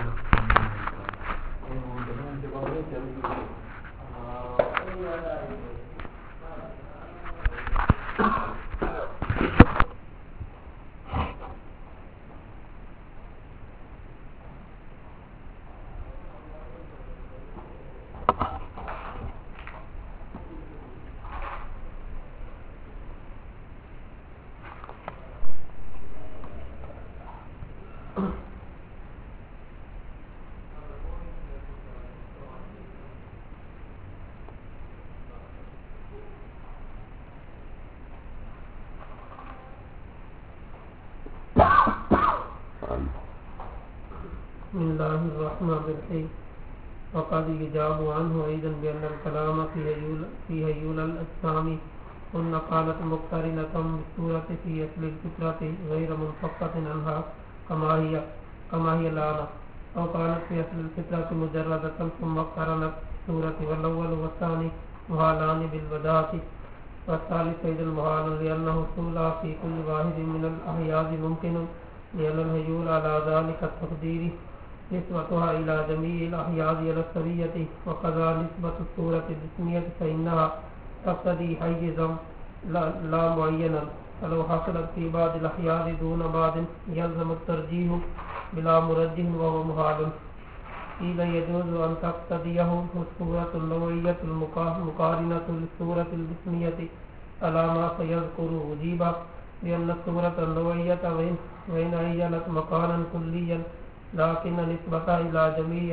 بسم الله الرحمن الرحيم. وقد يجاب عنه أيضا بأن الكلام في هيول الأجسام هن قالت مقترنة بالصورة في أصل الفطرة غير منفكة عنها كما هي الآن، أو كانت في أصل الفطرة مجردة ثم قرنت الصورة، والأول والثاني محالان بالبداهة، والثالث أيضا محال لأنه حصول في كل واحد من الأحياز ممكن، لأن الهيول على ذلك التقدير نسبتها إلى جميع الأحياز على السوية، وكذا نسبة الصورة الجسمية فإنها تقتضي حيزا لا معينا، فلو حصلت في بعض الأحياز دون بعض يلزم الترجيح بلا مرجح وهو محال. قيل يجوز أن تقتضيه الصورة النوعية المقارنة للصورة الجسمية على ما سيذكر. أجيب بأن الصورة النوعية وإن عينت مكانا كليا لكن نسبتها إلى جميع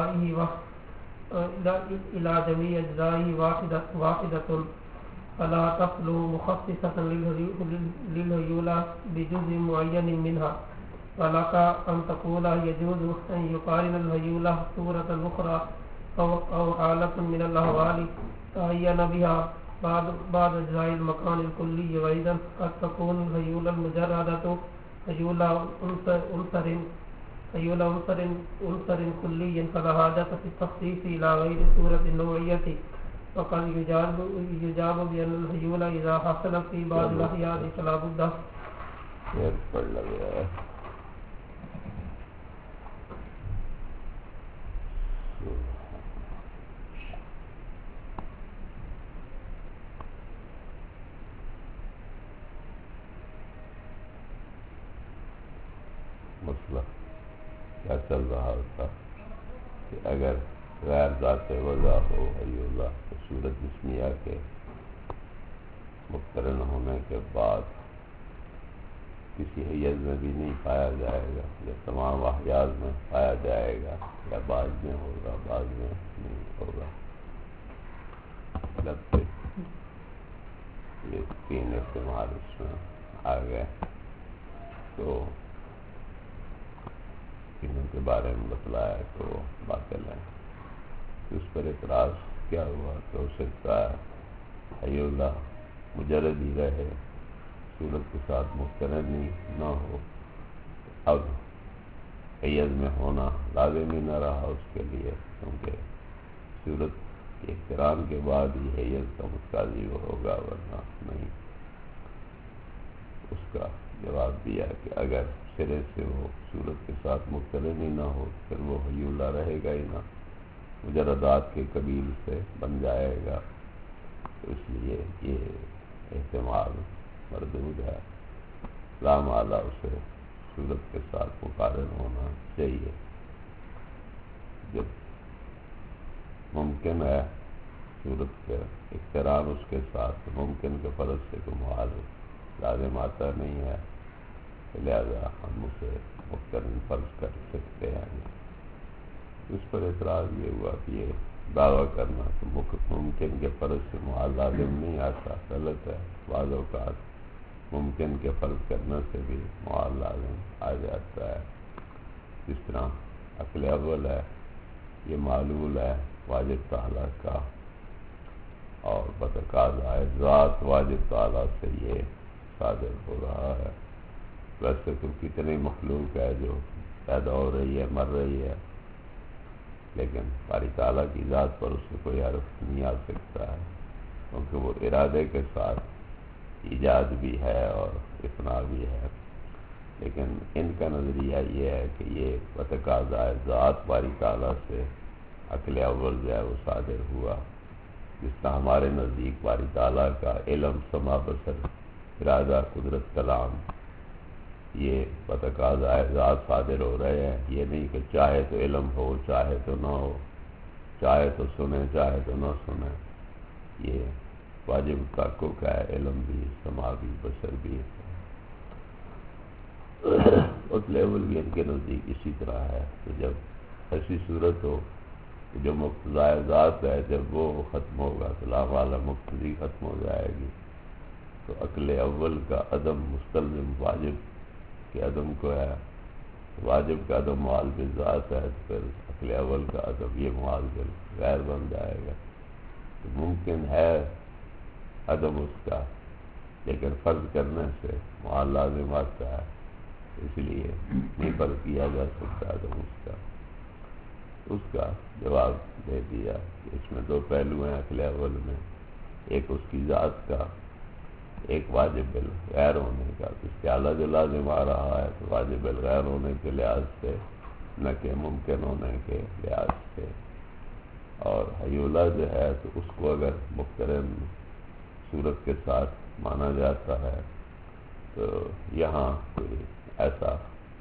أجزائه واحدة فلا تخلو مخصصة للهيولى بجزء معين منها. ولك أن تقول يجوز أن يقارن الهيولى صورة أخرى أو حالة من الأحوال تعين بها بعض أجزاء المكان الكلي، وإذا قد تكون الهيولى المجردة هيولى عنصر كلي فلا حاجة في التخصيص إلى غير الصورة النوعية. وقد يجاب بأن الهيولى إذا حصل في بعض الأحيان فلا بد مسئلہ کیا چل رہا ہوتا کہ اگر غیر ذات وضع ہو ہیولہ تو صورت جسمیہ کے مقترن ہونے کے بعد کسی حیز میں بھی نہیں پایا جائے گا، یا تمام احیاز میں پایا جائے گا، یا بعض میں ہوگا بعض میں نہیں ہوگا. یہ تین احتمال اس میں آ گئے. تو تینوں کے بارے میں بتلایا تو باطل ہے. اس پر اعتراض کیا ہوا کہ ہو سکتا ہے حیولہ مجرد ہی رہے، صورت کے ساتھ مقترن ہی نہ ہو، اب حیز میں ہونا لازمی نہ رہا اس کے لیے، کیونکہ صورت کے اقتران کے بعد ہی حیز کا متقاضی وہ ہوگا، ورنہ نہیں. اس کا جواب دیا کہ اگر سرے سے وہ صورت کے ساتھ مقترن ہی نہ ہو پھر وہ حیولہ رہے گا ہی نہ، مجردات کے قبیل سے بن جائے گا. تو اس لیے یہ احتمال مردود ہے. لا مالا اسے صورت کے ساتھ مقارن ہونا چاہیے. جب ممکن ہے صورت کا اقتران اس کے ساتھ، ممکن کے فرض سے کوئی محال لازم آتا نہیں ہے، لہذا ہم اسے مقترن فرض کر سکتے ہیں. اس پر اعتراض یہ ہوا کہ یہ دعویٰ کرنا کہ ممکن کے فرض سے محال لازم نہیں آتا غلط ہے. بعض اوقات ممکن کے فرض کرنے سے بھی محال لازم آ جاتا ہے. جس طرح عقل اول ہے، یہ معلول ہے واجب تعالیٰ کا، اور بتقاضا ذات واجب تعالیٰ سے یہ صادر ہو رہا ہے. ویسے تو کتنی مخلوق ہے جو پیدا ہو رہی ہے، مر رہی ہے، لیکن باری تعالیٰ کی ذات پر اس سے کوئی حرف نہیں آ سکتا ہے، کیونکہ وہ ارادے کے ساتھ ایجاد بھی ہے اور افنا بھی ہے. لیکن ان کا نظریہ یہ ہے کہ یہ بتقاضۂ ذات باری تعالیٰ سے عقل اول جو ہے وہ صادر ہوا، جس طرح ہمارے نزدیک باری تعالیٰ کا علم، سمع، بصر، ارادہ، قدرت، کلام یہ بتقاضۂ ذات صادر ہو رہے ہیں۔ یہ نہیں کہ چاہے تو علم ہو، چاہے تو نہ ہو، چاہے تو سنیں، چاہے تو نہ سنیں۔ یہ واجب تحقق ہے، علم بھی، سماع بھی، بصر بھی، اس لیول بھی ان کے نزدیک اسی طرح ہے۔ تو جب ایسی صورت ہو کہ جو مقتضائے ذات ہے، جب وہ ختم ہوگا تو لا والا مقتضی ختم ہو جائے گی، تو عقل اول کا عدم مستلزم واجب کے عدم کو ہے، واجب کا عدم معال بالذات ہے، تو پھر عقل اول کا عدم یہ معال بالغیر بن جائے گا۔ تو ممکن ہے عدم اس کا، لیکن فرض کرنے سے معال لازم آتا ہے، اس لیے نہیں فرض کیا جا سکتا عدم اس کا جواب دے دیا کہ اس میں دو پہلو ہیں عقل اول میں، ایک اس کی ذات کا، ایک واجب بالغیر ہونے کا۔ اس کے اعلیٰ جو لازم آ رہا ہے تو واجب بالغیر ہونے کے لحاظ سے، نہ کہ ممکن ہونے کے لحاظ سے۔ اور حیولہ جو ہے تو اس کو اگر مقترن صورت کے ساتھ مانا جاتا ہے تو یہاں کوئی ایسا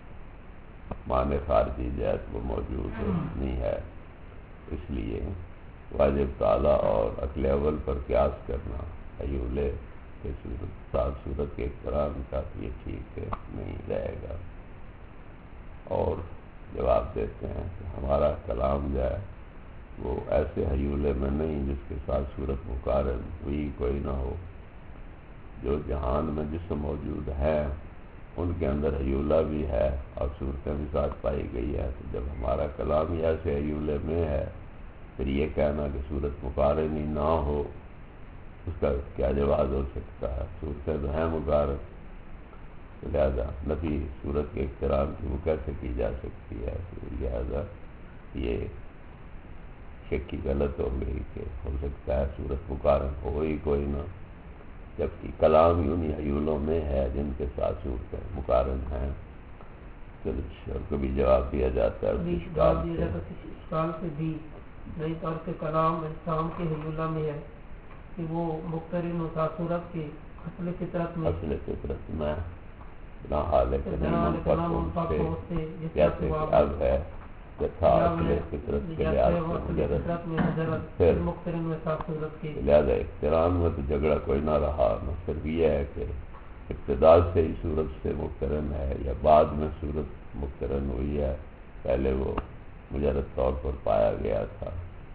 معنی خارجی جہت وہ موجود نہیں ہے، اس لیے واجب تعالیٰ اور عقل اول پر قیاس کرنا حیولے کے صورت کے اقتران کا یہ ٹھیک نہیں رہے گا۔ اور جواب دیتے ہیں کہ ہمارا کلام جو ہے وہ ایسے حیولے میں نہیں جس کے ساتھ صورت مقارن ہوئی کوئی نہ ہو۔ جو جہان میں جسم موجود ہیں ان کے اندر حیولہ بھی ہے اور صورتیں بھی ساتھ پائی گئی ہے، تو جب ہمارا کلام ہی ایسے حیولے میں ہے پھر یہ کہنا کہ صورت مقارن ہی نہ ہو، اس کا کیا جواز ہو سکتا ہے؟ صورتیں تو ہیں مقارن، لہذا نفی صورت کے اقتران کی وہ کیسے کی جا سکتی ہے؟ لہذا یہ شکی غلط ہو گئی کہ ہو سکتا ہے صورت مقارن ہو ہی کوئی نہ، جبکہ کلام ہی انہی حیولوں میں ہے جن کے ساتھ صورتیں مقارن ہیں۔ چلو کبھی جواب دیا جاتا ہے کسی اشکال سے بھی نئی طور سے کلام اسلام کے حیولہ میں ہے کہ وہ مقترن و صورت کے اصل فطرت میں نہ حال ہے کہ نہیں منفق سے جیسے کہ اب ہے کہ تھا اصل فطرت کے لحاظ سے مقترن کے لہذا اقتران میں تو جھگڑا کوئی نہ رہا، نہ صرف یہ ہے کہ ابتدا سے ہی صورت سے مقترن ہے یا بعد میں صورت مقترن ہوئی ہے، پہلے وہ مجرد طور پر پایا گیا تھا۔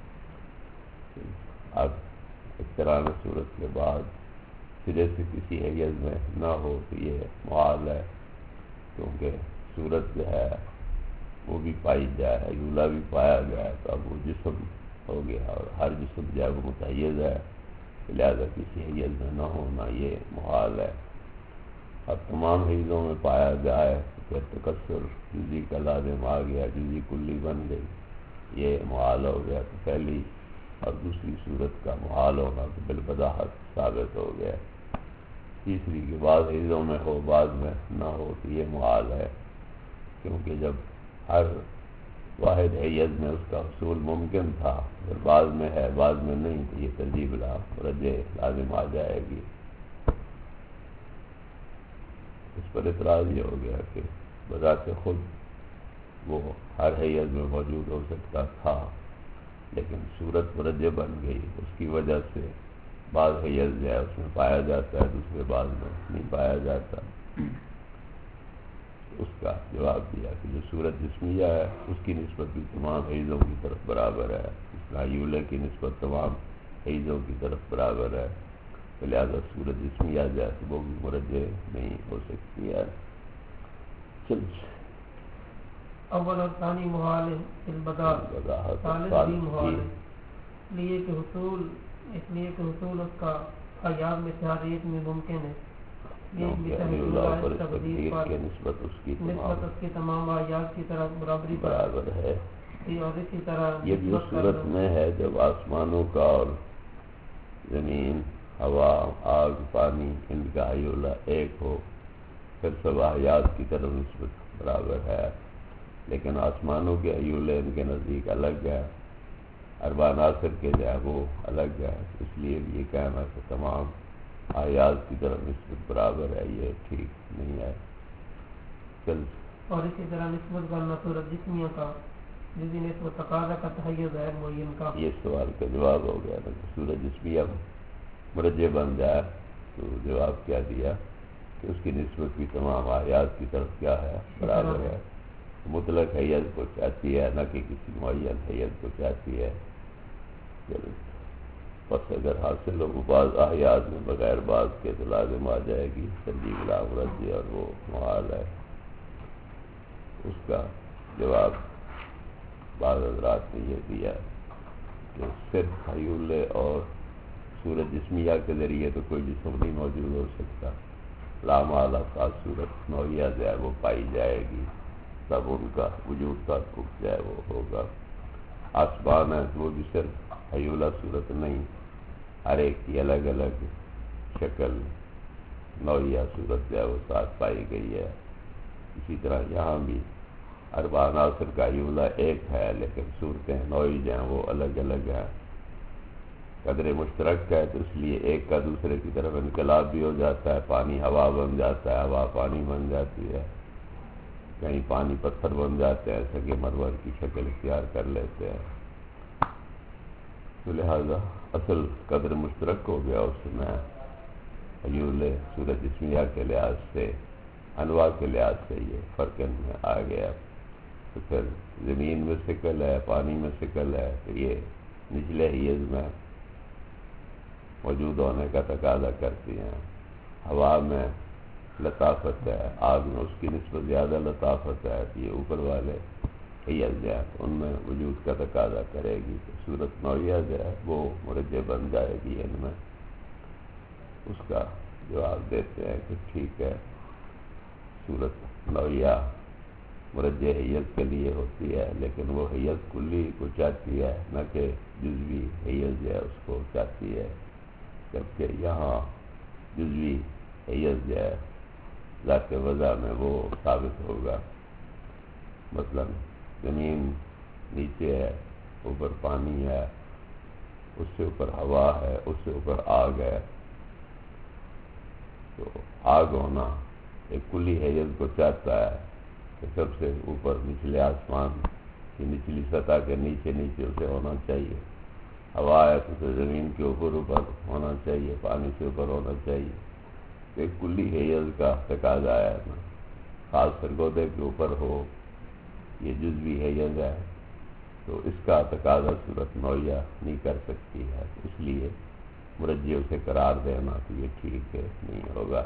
اب اقتران صورت کے بعد سرے سے کسی حیث میں نہ ہو تو یہ معال ہے، کیونکہ صورت جو ہے وہ بھی پائی جائے، حیولہ بھی پایا جائے، تو اب وہ جسم ہو گیا، اور ہر جسم جو ہے وہ متحیز ہے، لہذا کسی حیث میں نہ ہونا یہ محال ہے۔ اب تمام حیزوں میں پایا جائے تو پھر تکثر جزی کا لازم آ گیا، جزی کلی بن گئی، یہ محال ہو گیا۔ تو پہلی اور دوسری صورت کا محال ہونا تو بالبداہت ثابت ہو گیا۔ تیسری کے بعد حیزوں میں ہو بعد میں نہ ہو تو یہ محال ہے، کیونکہ جب ہر واحد حیز میں اس کا حصول ممکن تھا، پھر بعد میں ہے بعد میں نہیں، تو یہ ترجیح بلا رجع لازم آ جائے گی۔ اس پر اعتراض یہ ہو گیا کہ بذات خود وہ ہر حیز میں موجود ہو سکتا تھا، لیکن صورت مرجع بن گئی، اس کی وجہ سے بعض حیز جو ہے اس میں پایا جاتا ہے، دوسرے بعض میں نہیں پایا جاتا۔ اس کا جواب دیا کہ جو صورت جسمیہ ہے اس کی نسبت بھی تمام حیزوں کی طرف برابر ہے، اس طرح حیولے کی نسبت تمام حیزوں کی طرف برابر ہے، لہذا صورت جسمیہ جو ہے وہ بھی مرجع نہیں ہو سکتی ہے۔ اول اور ثانی محال البداء، ثالث بھی محال ہے، اس لیے کہ حصول اس کا ایام میں سے ہر ایک میں ممکن ہے، نسبت اس کی تمام آیات کی طرف برابر ہے، اور اسی طرح یہ بھی اس صورت میں ہے جب آسمانوں کا اور زمین، ہوا، آگ، پانی ان کا حیولہ ایک ہو، پھر سب آیات کی طرف نسبت برابر ہے، لیکن آسمانوں کے ایولے ان کے نزدیک الگ ہے، اربع عناصر کے جو ہے وہ الگ ہے، اس لیے یہ کہنا کہ تمام آیات کی طرف نسبت برابر ہے یہ ٹھیک نہیں ہے۔ اور اسی طرح نسبت کرنا صورت جسمیہ کا جس دن اس و تقاضا کا تحیر غیر معین کا، یہ سوال کا جواب ہو گیا نا کہ صورت جسمیہ مرجع بن جائے تو جواب کیا دیا کہ اس کی نسبت بھی تمام آیات کی طرف کیا ہے برابر ہے، مطلق حیت کو چاہتی ہے نہ کہ کسی معین حیت کو چاہتی ہے۔ بس اگر حاصل ہو بعض آیات میں بغیر بعض کے تو لازم آ جائے گی ترجیح بلا مرجع اور وہ محال ہے۔ اس کا جواب بعض حضرات نے یہ دیا کہ صرف حیولے اور صورت جسمیہ کے ذریعے تو کوئی جسم نہیں موجود ہو سکتا، لا محالہ خاص صورت نوعیہ جو ہے وہ پائی جائے گی، تب ان کا وجود تحقق جو ہے وہ ہوگا۔ آسمان ہے وہ بھی صرف حیولہ صورت نہیں، ہر ایک کی الگ الگ شکل نوعیہ صورت جو ہے وہ ساتھ پائی گئی ہے۔ اسی طرح یہاں بھی اربع عناصر کا حیولہ ایک ہے لیکن صورتیں نوعی جو ہیں وہ الگ الگ ہیں، قدر مشترک ہے تو اس لیے ایک کا دوسرے کی طرف انقلاب بھی ہو جاتا ہے، پانی ہوا بن جاتا ہے، ہوا پانی بن جاتی ہے، کہیں پانی پتھر بن جاتے ہیں، سگے مرمر کی شکل اختیار کر لیتے ہیں، تو لہذا اصل قدر مشترک ہو گیا اس میں حیولے صورت جسمیہ کے لحاظ سے، انواع کے لحاظ سے یہ فرق ان میں آ گیا۔ تو پھر زمین میں ثقل ہے، پانی میں ثقل ہے، تو یہ نچلے حیز میں موجود ہونے کا تقاضا کرتی ہیں، ہوا میں لطافت ہے، آگ میں اس کی نسبت زیادہ لطافت ہے، تو یہ اوپر والے حیز جو ہے ان میں وجود کا تقاضا کرے گی، تو صورت نوعیہ جو ہے وہ مرجع بن جائے گی ان میں۔ اس کا جواب دیتے ہیں کہ ٹھیک ہے، صورت نوعیہ مرجع حیت کے لیے ہوتی ہے لیکن وہ حیت کلی کو چاہتی ہے نہ کہ جزوی حیت جو ہے اس کو چاہتی ہے، جبکہ یہاں جزوی حیت جو ہے ذات وضع میں وہ ثابت ہوگا۔ مثلا زمین نیچے ہے، اوپر پانی ہے، اس سے اوپر ہوا ہے، اس سے اوپر آگ ہے، تو آگ ہونا ایک کلی حیت کو چاہتا ہے کہ سب سے اوپر نچلے آسمان کی نچلی سطح کے نیچے نیچے اسے ہونا چاہیے، ہوا ہے تو اسے زمین کے اوپر اوپر ہونا چاہیے، پانی سے اوپر ہونا چاہیے، تو ایک کلی حیت کا تقاضا ہے نا، خاص سرگودے کے اوپر ہو، یہ جزوی حیت ہے تو اس کا تقاضا صورت نوعیہ نہیں کر سکتی ہے، اس لیے مرجع اسے قرار دینا تو یہ ٹھیک ہے نہیں ہوگا۔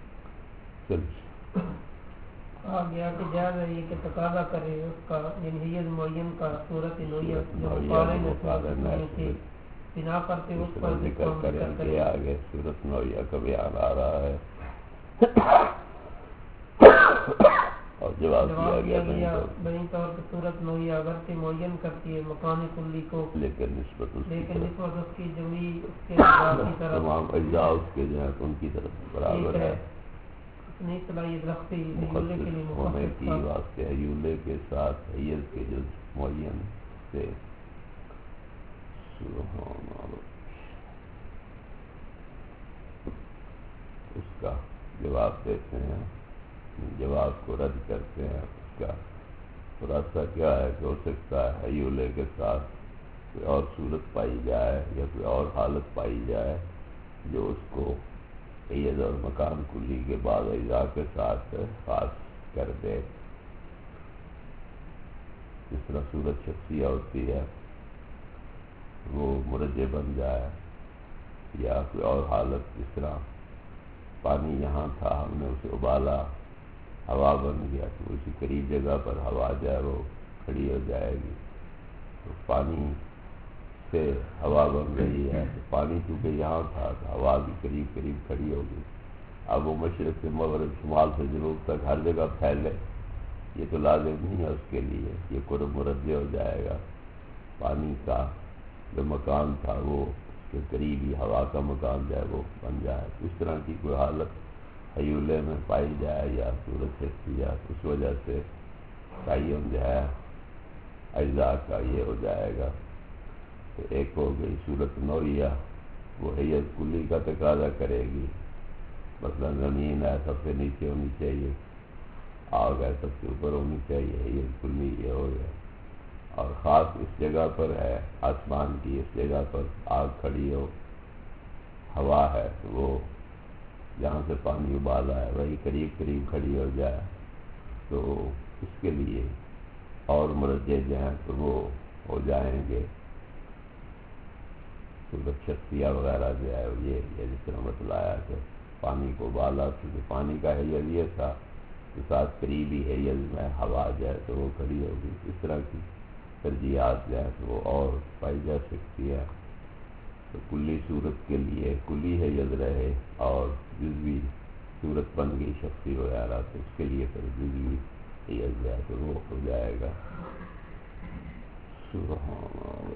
کہا گیا کہ جائز ہے یہ کہ تقاضا کرے اس کا یعنی حیز معین کا صورت نوعیہ جو مقابلے میں صورت نوعیہ تھی، بنا کرتے اس پر ذکر کریں کہ آگے صورت نوعیہ کا بیان آ رہا ہے، اور جواب دیا گیا بنی طور پر صورت نوعیہ اگرچہ معین کرتی ہے مکان کلی کو، لیکن نسبت اس کی جمعی اس کے اجزاء کی طرف، تمام اجزاء اس کے جو ہیں ان کی طرف برابر ہے، اپنی صلاحیت رکھتے مخصص ہونے کی واسطے حیولے کے ساتھ حیت کے جز معین سے اس کا جواب دیتے ہیں، جواب کو رد کرتے ہیں۔ اس کا خلاصہ کیا ہے کہ ہو سکتا ہے حیولے کے ساتھ کوئی اور صورت پائی جائے یا کوئی اور حالت پائی جائے جو اس کو حیز اور مکان کلی کے بعض اجزاء کے ساتھ خاص کر دے، جس طرح صورت شخصیہ ہوتی ہے وہ مرجع بن جائے، یا کوئی اور حالت جس طرح پانی یہاں تھا ہم نے اسے ابالا ہوا بن گیا تو اسی قریب جگہ پر ہوا جائے وہ کھڑی ہو جائے گی، تو پانی سے ہوا بن رہی ہے تو پانی چونکہ یہاں تھا تو ہوا بھی قریب قریب کھڑی ہوگی، اب وہ مشرق سے مغرب شمال سے جنوب تک ہر جگہ پھیلے یہ تو لازم نہیں ہے، اس کے لیے یہ قرب مرجع ہو جائے گا، پانی کا جو مکان تھا وہ اس کے قریب ہی ہوا کا مکان جو ہے وہ بن جائے، اس طرح کی کوئی حالت حیولے میں پائی جائے یا صورت حسیات، اس وجہ سے تعین جو ہے اجزاء کا یہ ہو جائے گا۔ تو ایک ہو گئی صورت نوعیہ، وہ حیت کلی کا تقاضا کرے گی، مثلا زمین ہے سب سے نیچے ہونی چاہیے، آگ ہے سب سے اوپر ہونی چاہیے، حیت کلی یہ ہو گیا۔ اور خاص اس جگہ پر ہے آسمان کی، اس جگہ پر آگ کھڑی ہو، ہوا ہے تو وہ جہاں سے پانی ابالا ہے وہی قریب قریب کھڑی ہو جائے، تو اس کے لیے اور مرجع جو ہیں تو وہ ہو جائیں گے صورت شخصیہ وغیرہ جو ہے یہ جس طرح بتلایا کہ پانی کو ابالا، کیونکہ پانی کا حیض یہ تھا کہ ساتھ قریبی حیض میں ہوا جو ہے تو وہ کھڑی ہوگی۔ اس طرح کی ترجیحات جو ہے تو وہ اور پائی جا سکتی ہے۔ تو کلی صورت کے لیے کلی حیض رہے اور جزوی صورت بن گئی شخصی وغیرہ تو اس کے لیے پھر جزوی حیض جو ہے تو وہ ہو جائے گا۔ سبحان اللہ۔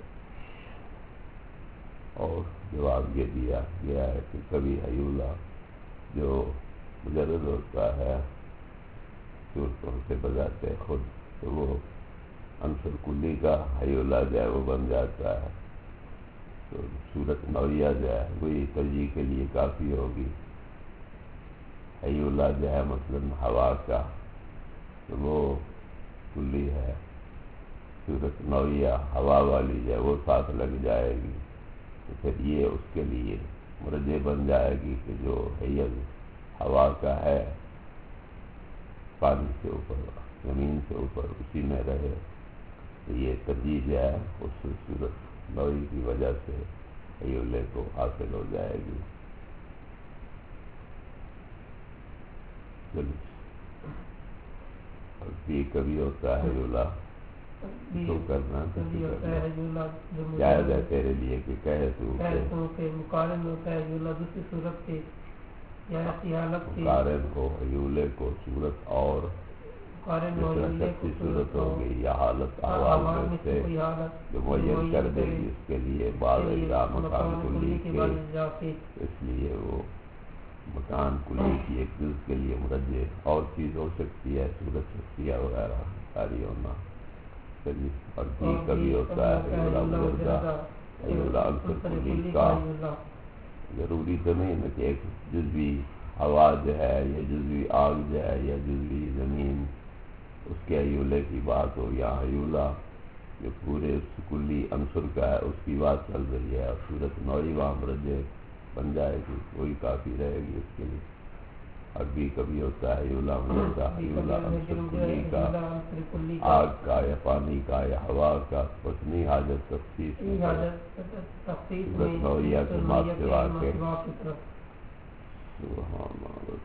اور جواب یہ دیا گیا ہے کہ کبھی حیولہ جو مجرد ہوتا ہے صورتوں سے بذات خود تو وہ عنصر کلی کا حیولہ جو ہے وہ بن جاتا ہے، تو صورت نوعیہ جو ہے وہی ترجیح کے لیے کافی ہوگی۔ حیولہ جو ہے مثلاً ہوا کا تو وہ کلی ہے، صورت نوعیہ ہوا والی جو ہے وہ ساتھ لگ جائے گی، تو پھر یہ اس کے لیے مرجع بن جائے گی کہ جو حیض ہوا کا ہے پانی سے اوپر زمین سے اوپر اسی میں رہے، تو یہ ترجیح جو ہے اس صورت نوعی کی وجہ سے حیولے کو حاصل ہو جائے گی۔ اور بھی کبھی ہوتا ہے حیولہ تو کرنا جائز ہے تیرے لیے کہ کہے تو کہ مقارن ہوتا ہے حیولہ دوسری صورت کے یا ایسی حالت کے مقارن کو حیولے کو صورت اور شخصی صورت ہوگی یا حالت احوال میں سے جو معین کر دے گی اس کے لیے بعض اجزاء مکان کلی کے، اس لیے وہ مکان کلی کی ایک جز کے لیے مرجع اور چیز ہو سکتی ہے، صورت شخصیہ وغیرہ ساری ہونا۔ اور بھی کبھی ہوتا ہے حیولہ مجردہ، حیولہ عنصر کلی کا، ضروری تو نہیں ہے کہ ایک جزوی ہوا جو ہے یا جزوی آگ جو ہے یا جزوی زمین اس کے حیولے کی بات ہو، یا حیولہ جو پورے اس کلی عنصر کا ہے اس کی بات چل رہی ہے، اور صورت نوعی وہاں مرجع بن جائے گی، وہی کافی رہے گی اس کے لیے۔ اور بھی کبھی ہوتا ہے حیولہ مجردہ، حیولہ عنصر کلی کا، آگ کا یا پانی کا یا ہوا کا، اس نہیں حاجت تخصیص صورت نوعیہ کے ماد سوا کے۔ سبحان اللہ۔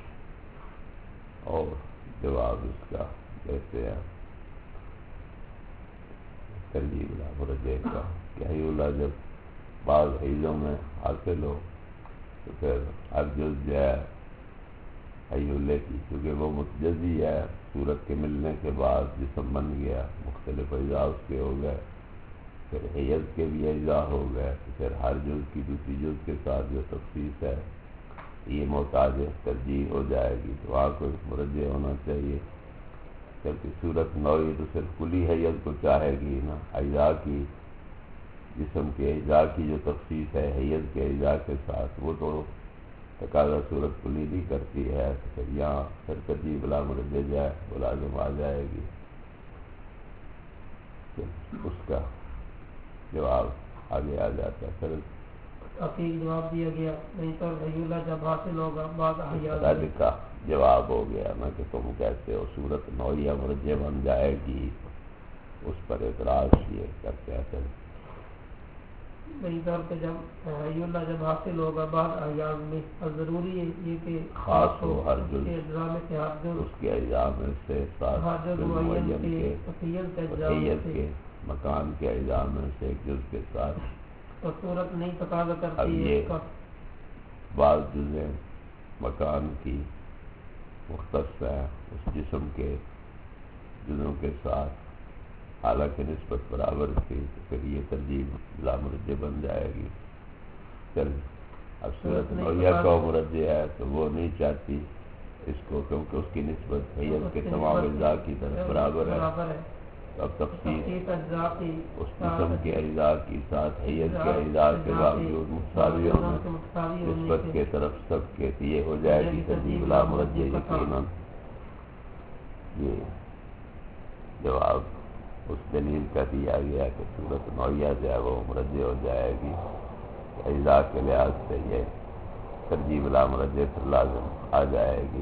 اور جواب اس کا کہتے ہیں ترجیح لا مرجع کا کہ حیولہ جب بعض حیضوں میں حاصل ہو تو پھر ہر جز جو ہے حیولے کی، کیونکہ وہ متجزی ہے، صورت کے ملنے کے بعد جسم بن گیا، مختلف اجزاء اس کے ہو گئے، پھر حیض کے بھی اجزاء ہو گئے، تو پھر ہر جز کی دوسری جز کے ساتھ جو تخصیص ہے یہ محتاج ترجیح ہو جائے گی، تو وہاں کوئی مرجع ہونا چاہیے، جبکہ صورت نوعی تو صرف کلی حیض کو چاہے گی نا، اجزاء کی جسم کے اجزاء کی جو تخصیص ہے حیض کے اجزاء کے ساتھ وہ تو تقاضا صورت کلی نہیں کرتی ہے، تو پھر یہاں پھر ترجیح بلا مرجع جائے وہ لازم آ جائے گی۔ اس کا جواب آگے آ جاتا ہے، پھر تحقیق جواب دیا گیا، نہیں تو حیولہ جب حاصل ہوگا بعد حیات کا جواب ہو گیا نا کہ تم کہتے ہو صورت نوعیہ مرجع بن جائے گی، اس پر اعتراض کیے کرتے ہیں پھر میری طور پہ جب حیولہ جب حاصل ہوگا بعد حیات میں، اور ضروری ہے یہ کہ خاص ہو ہر جز اجزاء میں سے ہر جز اس کے اجزاء میں سے ساتھ معین کے حیت کے مکان کے اجزاء میں سے ایک جز کے ساتھ، تو صورت نہیں تقاضا اب کرتی ہے یہ بعض جزیں مکان کی مختص ہیں اس جسم کے جزوں کے ساتھ، حالانکہ نسبت برابر تھی، تو پھر یہ ترجیح لا مرجع بن جائے گی۔ چل اب صورت نوعیہ کا مرجع ہے تو وہ نہیں چاہتی اس کو، کیونکہ اس کی نسبت حیض کے تمام اجزاء کی طرف برابر ہے۔ اب تفصیل اس جسم کے اجزاء کی ساتھ حیض کے اجزاء کے باوجود مساوی ہونے نسبت کے طرف سب کے یہ ہو جائے گی ترجیح لا مرجع یقیناً۔ یہ جواب اس دلیل کا دیا گیا کہ صورت نوعیہ جو ہے وہ مرجع ہو جائے گی، اجزاء کے لحاظ سے یہ ترجیح لا مرجع سے لازم آ جائے گی۔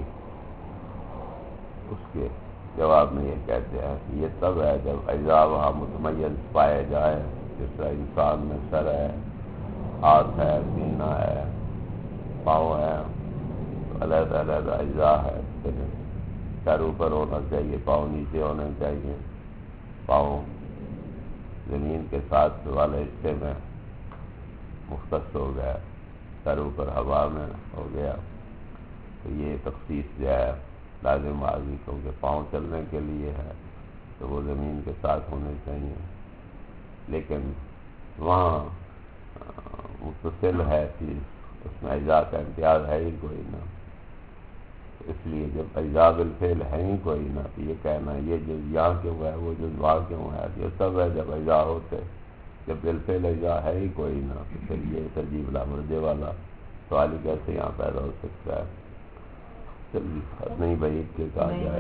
اس کے جواب میں یہ کہتے ہیں کہ یہ تب ہے جب اجزاء وہاں متمیز پائے جائیں، جس طرح انسان میں سر ہے، ہاتھ ہے، سینہ ہے، پاؤں ہے، علیحدہ علیحدہ اجزاء ہے۔ سر اوپر ہونا چاہیے، پاؤں نیچے ہونے چاہیے، پاؤں زمین کے ساتھ والے حصے میں مختص ہو گیا، سر اوپر ہوا میں ہو گیا، تو یہ تخصیص جو ہے لازم آ گئی، کیونکہ پاؤں چلنے کے لیے ہے تو وہ زمین کے ساتھ ہونے چاہیے، لیکن وہاں متصل ہے چیز، اس میں اجزاء کا امتیاز ہے ہی کوئی نہ، اس لیے جب اجزاء بالفعل ہے ہی کوئی نہ تو یہ کہنا یہ جز یہاں کیوں ہے وہ جز وہاں کیوں ہے، یہ سب ہے جب اجزاء ہوتے، جب بالفعل اجزاء ہے ہی کوئی نہ تو پھر یہ ترجیح لا مرجع والا سوال ہی کیسے یہاں پیدا ہو سکتا ہے۔ چلیے نہیں بعید کے کہا جائے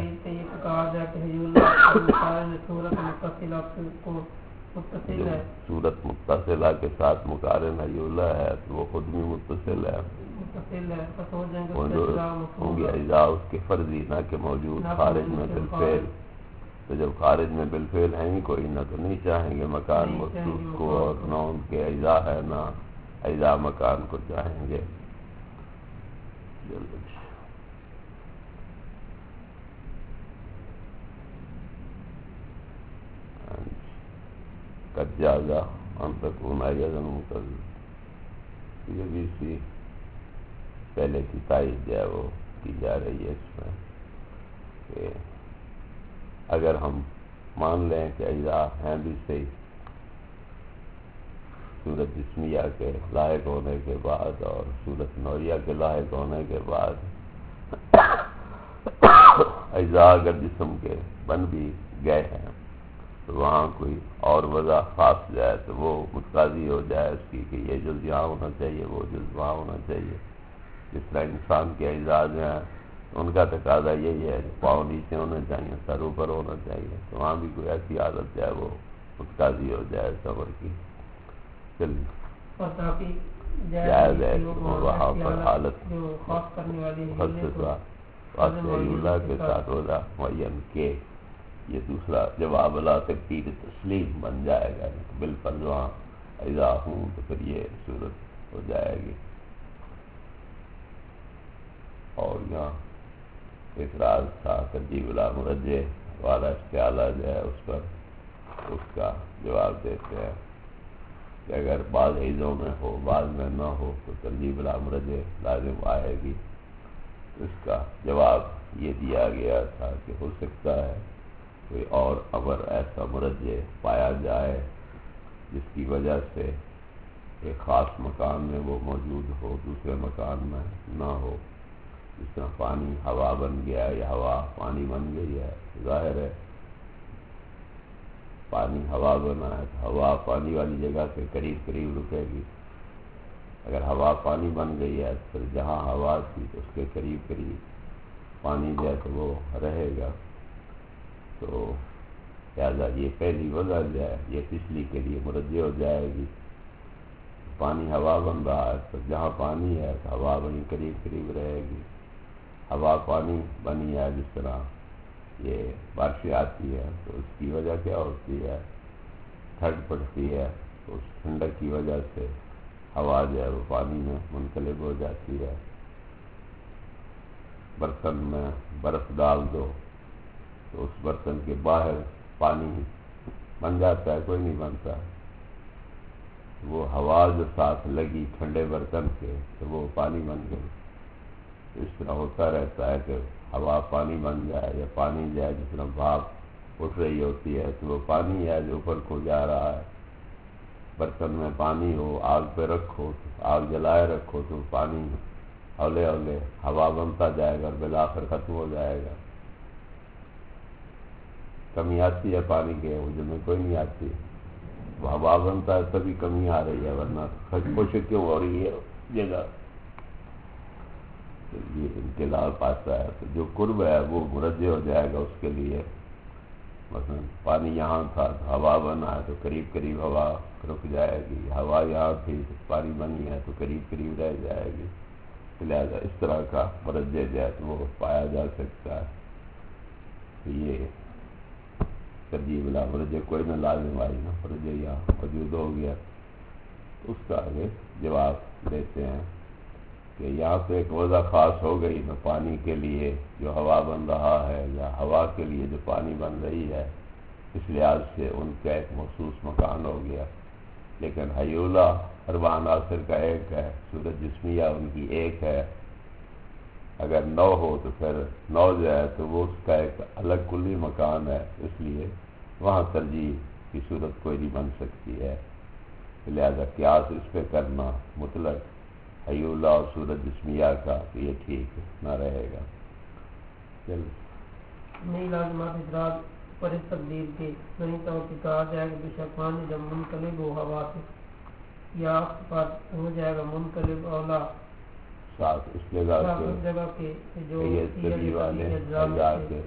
صورت متصلہ کے ساتھ مقارن حیولہ ہے تو وہ خود بھی متصل ہے، ہوں گے اجزاء اس کے فرضی نہ کہ موجود خارج میں بالفعل، تو جب خارج میں بالفعل ہیں ہی کوئی نہ تو نہیں چاہیں گے مکان مخصوص کو، اور نہ ان کے اجزاء ہے نہ اجزاء مکان کو چاہیں گے۔ قد جاز ان تكون ايضا متضمن، یہ بھی اسی پہلے کی تائید جو ہے وہ کی جا رہی ہے اس میں کہ اگر ہم مان لیں کہ اجزاء ہیں بھی صحیح صورت جسمیہ کے لاحق ہونے کے بعد اور صورت نوعیہ کے لاحق ہونے کے بعد اجزاء اگر جسم کے بن بھی گئے ہیں تو وہاں کوئی اور وضع خاص جائے تو وہ متقاضی ہو جائے اس کی کہ یہ جز یہاں ہونا چاہیے وہ جز وہاں ہونا چاہیے۔ جس طرح انسان کے اجزاء جو ہیں ان کا تقاضا یہی ہے، پاؤں نیچے ہونا چاہیے، سر اوپر ہونا چاہیے، تو وہاں بھی کوئی ایسی عادت جو ہے وہ متقاضی ہو جائے صبر کی۔ چلیے جائز ہے وہاں پر حالت اللہ کے ساتھ وضع معین کے، یہ دوسرا جواب لا تقدیر تسلیم بن جائے گا، بالفرض وہاں اجزاء ہوں تو پھر یہ صورت ہو جائے گی۔ اور یہاں اعتراض تھا ترجیح لا مرجع والا استعارہ جو ہے اس پر، اس کا جواب دیتے ہیں کہ اگر بعض حیضوں میں ہو بعض میں نہ ہو تو ترجیح لا مرجع لازم آئے گی۔ اس کا جواب یہ دیا گیا تھا کہ ہو سکتا ہے کوئی اور امر ایسا مرجع پایا جائے جس کی وجہ سے ایک خاص مکان میں وہ موجود ہو دوسرے مکان میں نہ ہو، جس طرح پانی ہوا بن گیا یا ہوا پانی بن گئی ہے، ظاہر ہے پانی ہوا بنا ہے تو ہوا پانی والی جگہ سے قریب قریب رکے گی، اگر ہوا پانی بن گئی ہے تو پھر جہاں ہوا تھی تو اس کے قریب قریب پانی جو ہے تو وہ رہے گا، تو لہٰذا یہ پہلی وجہ جو ہے یہ پچھلی کے لیے مرجع ہو جائے گی۔ پانی ہوا بن رہا ہے تو جہاں پانی ہے تو ہوا وہیں قریب قریب رہے گی، ہوا پانی بنی ہے جس طرح یہ بارشیں آتی ہے تو اس کی وجہ کیا ہوتی ہے، ٹھنڈ پڑتی ہے تو اس ٹھنڈک کی وجہ سے ہوا جو ہے وہ پانی میں منقلب ہو جاتی ہے۔ برتن میں برف ڈال دو تو اس برتن کے باہر پانی بن جاتا ہے، کوئی نہیں بنتا، وہ ہوا جو ساتھ لگی ٹھنڈے برتن کے تو وہ پانی بن گئی۔ اس طرح ہوتا رہتا ہے کہ ہوا پانی بن جائے یا پانی جائے، جس طرح بھاپ اٹھ رہی ہوتی ہے تو وہ پانی ہے جو اوپر کو جا رہا ہے، برتن میں پانی ہو، آگ پہ رکھو، آگ جلائے رکھو تو پانی ہولے ہولے ہوا بنتا جائے گا اور بالآخر ختم ہو جائے گا۔ کمی آتی ہے پانی کے وجود میں؟ کوئی نہیں آتی۔ وہ ہوا بنتا ہے تبھی کمی آ رہی ہے، ورنہ خشک کیوں ہو رہی ہے جگہ؟ یہ انقلاب آتا ہے تو جو قرب ہے وہ مرجع ہو جائے گا اس کے لیے۔ مثلا پانی یہاں تھا تو ہوا بنا ہے تو قریب قریب ہوا رک جائے گی، ہوا یہاں تھی تو پانی بنی ہے تو قریب قریب رہ جائے گی، لہٰذا اس طرح کا مرجع جو ہے تو وہ پایا جا سکتا ہے۔ تو یہ ترجیح بلا مرجع کوئی نہ لازم آئی نا، مرجع یہاں موجود ہو گیا۔ اس کا آگے جواب دیتے ہیں کہ یہاں تو ایک وجہ خاص ہو گئی نا پانی کے لیے جو ہوا بن رہا ہے، یا ہوا کے لیے جو پانی بن رہی ہے، اس لحاظ سے ان کا ایک مخصوص مکان ہو گیا۔ لیکن حیولہ اربع عناصر کا ایک ہے، صورت جسمیہ ان کی ایک ہے۔ اگر 9 ہو تو پھر 9 جو ہے تو وہ اس کا ایک الگ کلی مکان ہے، اس لیے وہاں ترجیح کی صورت کوئی نہیں بن سکتی ہے، لہذا قیاس اس پہ کرنا مطلق حیولہ اور صورت جسمیہ کا تو یہ ٹھیک نہ رہے گا۔ نہیں لازمات ادراج پر اس تقدیر کے نہیں تو کہ کہا جائے کہ بے شک پانی جب منقلب ہو ہوا سے یا پر ہو جائے گا منقلب اولا ساتھ اس جگہ کے جو طبی والے اجزاء کے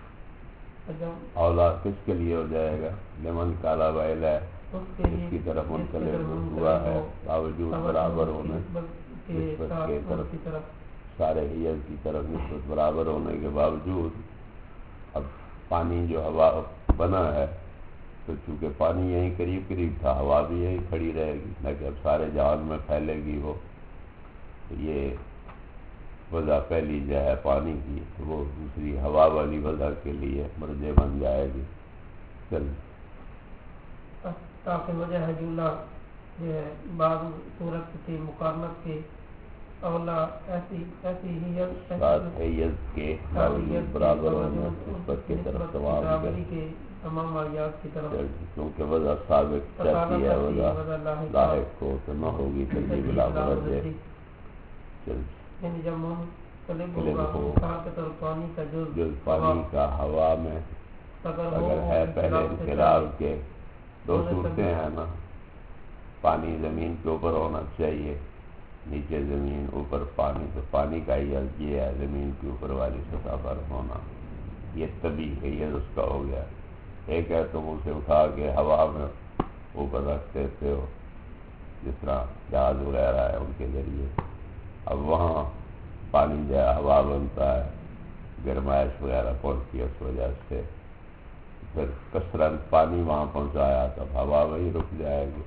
اولا کس کے لیے ہو جائے گا؟ لمن کالا ویل ہے اس کی طرف منقلب ہوا ہے باوجود برابر ہونے نسبت کے طرف، سارے حیض کی طرف نسبت برابر ہونے کے باوجود اب پانی جو ہوا بنا ہے تو چونکہ پانی یہیں قریب قریب تھا، ہوا بھی یہیں کھڑی رہے گی، لیکن اب سارے جہان میں پھیلے گی وہ، تو یہ وجہ پہلی جو ہے پانی کی تو وہ دوسری ہوا والی وجہ کے لیے مرجع بن جائے گی۔ چل تاکہ وجہ حجولہ جو ہے بعض صورت کی مقارنت کے اولا ایسی حیض کے باوجود برابر ہونے نسبت کی طرف تمام آیات کی طرف، کیونکہ وجہ ثابت چاہتی ہے وجہ لاحق کو تو نہ ہوگی ترجیح بلا مرجع۔ یعنی جب منقلب ہوگا پانی کا جز پانی کا ہوا میں اگر ہے پہلے انقلاب کے دو صورتیں ہیں نا، پانی زمین کے اوپر ہونا چاہیے، نیچے زمین اوپر پانی، تو پانی کا حیض یہ ہے زمین کے اوپر والی سطح پر ہونا، یہ طبی حیض اس کا ہو گیا۔ ایک ہے تم اسے اٹھا کے ہوا میں اوپر رکھ دیتے ہو جس طرح جہاز وغیرہ ہے ان کے ذریعے، اب وہاں پانی جو ہے ہوا بنتا ہے، گرمائش وغیرہ پڑتی ہے اس وجہ سے، پھر کثرت پانی وہاں پہنچایا تب ہوا وہی رک جائے گی۔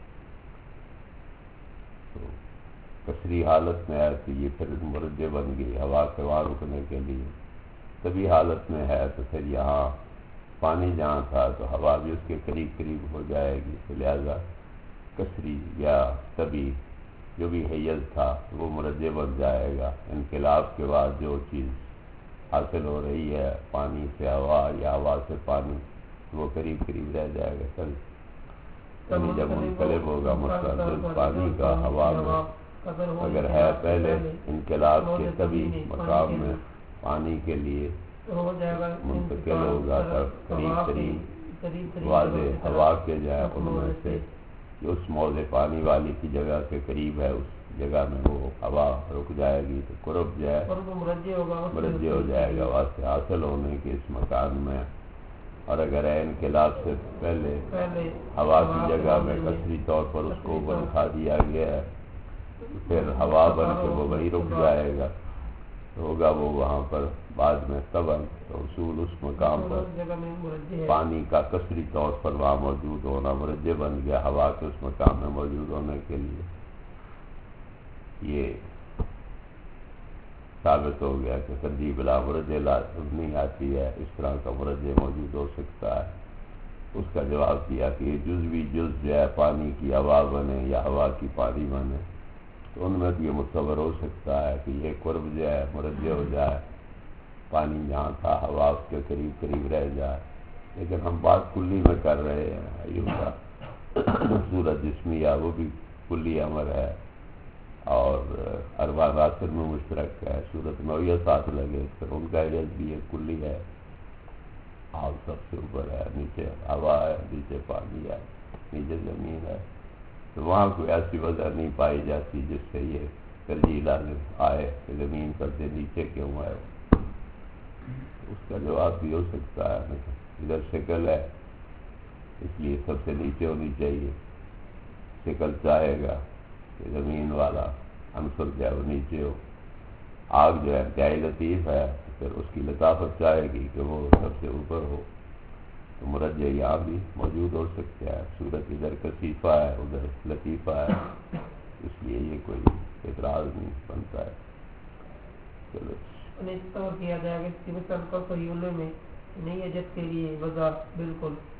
تو کثری حالت میں ہے تو یہ پھر مرجع بن گئی ہوا کے وہاں رکنے کے لیے، طبی حالت میں ہے تو پھر یہاں پانی جہاں تھا تو ہوا بھی اس کے قریب قریب ہو جائے گی، لہذا کثری یا طبی جو بھی حیض تھا وہ مرجع بن جائے گا۔ انقلاب کے بعد جو چیز حاصل ہو رہی ہے پانی سے ہوا یا ہوا سے پانی وہ قریب قریب رہ جائے گا۔ چل یعنی جب منقلب ہوگا مثلا پانی کا ہوا میں اگر ہے پہلے انقلاب کے طبی مقام میں پانی کے لیے منتقل ہوگا تب قریب قریب واضح ہوا کے جائے ان میں سے جو اس موضع پانی والی کی جگہ کے قریب ہے اس جگہ میں وہ ہوا رک جائے گی تو قرب جو ہے مرجع ہو جائے گا واسطے حاصل ہونے کے اس مکان میں۔ اور اگر ہے انقلاب سے پہلے ہوا کی جگہ میں کثری طور پر اس کو اوپر اٹھا دیا گیا ہے تو پھر ہوا بن کے وہ وہی رک جائے گا، ہوگا وہ وہاں پر بعد میں طبعاً تو اصول اس مقام پر پانی کا کثری طور پر وہاں موجود ہونا مرجع بن گیا ہوا کے اس مقام میں موجود ہونے کے لیے۔ یہ ثابت ہو گیا کہ ترجیح بلا مرجع لازم نہیں آتی ہے، اس طرح کا مرجع موجود ہو سکتا ہے۔ اس کا جواب دیا کہ یہ جزوی جز جو ہے پانی کی ہوا بنے یا ہوا کی پانی بنے تو ان میں تو یہ متصور ہو سکتا ہے کہ یہ قرب جو ہے مرجع ہو جائے، پانی جہاں تھا ہوا اس کے قریب قریب رہ جائے، لیکن ہم بات کلی میں کر رہے ہیں ایوب کا صورت جسمیہ وہ بھی کلی امر ہے، اور اربع عناصر میں مشترک ہے، صورت نوعیہ ساتھ لگے پھر ان کا عجز بھی ایک کلی ہے۔ آپ سب سے اوپر ہے، نیچے ہوا ہے، نیچے پانی ہے، نیچے زمین ہے، تو وہاں کوئی ایسی وجہ نہیں پائی جاتی جس سے یہ ترجیح لازم آئے کہ زمین پر سے نیچے کیوں ہے۔ اس کا جواب بھی ہو سکتا ہے ادھر شکل ہے اس لیے سب سے نیچے ہونی چاہیے، شکل چاہے گا کہ زمین والا عنصر جو ہے وہ نیچے ہو، آگ جو ہے انتہائی لطیف ہے پھر اس کی لطافت چاہے گی کہ وہ سب سے اوپر ہو، تو مرجع یہاں بھی موجود ہو سکتا ہے، صورت ادھر کثیفہ ہے ادھر لطیفہ ہے، اس لیے یہ کوئی اعتراض نہیں بنتا ہے۔ چلو اس طور کیا جائے کہ صفت کو فیولے میں نہیں اجت کے لیے وضع بالکل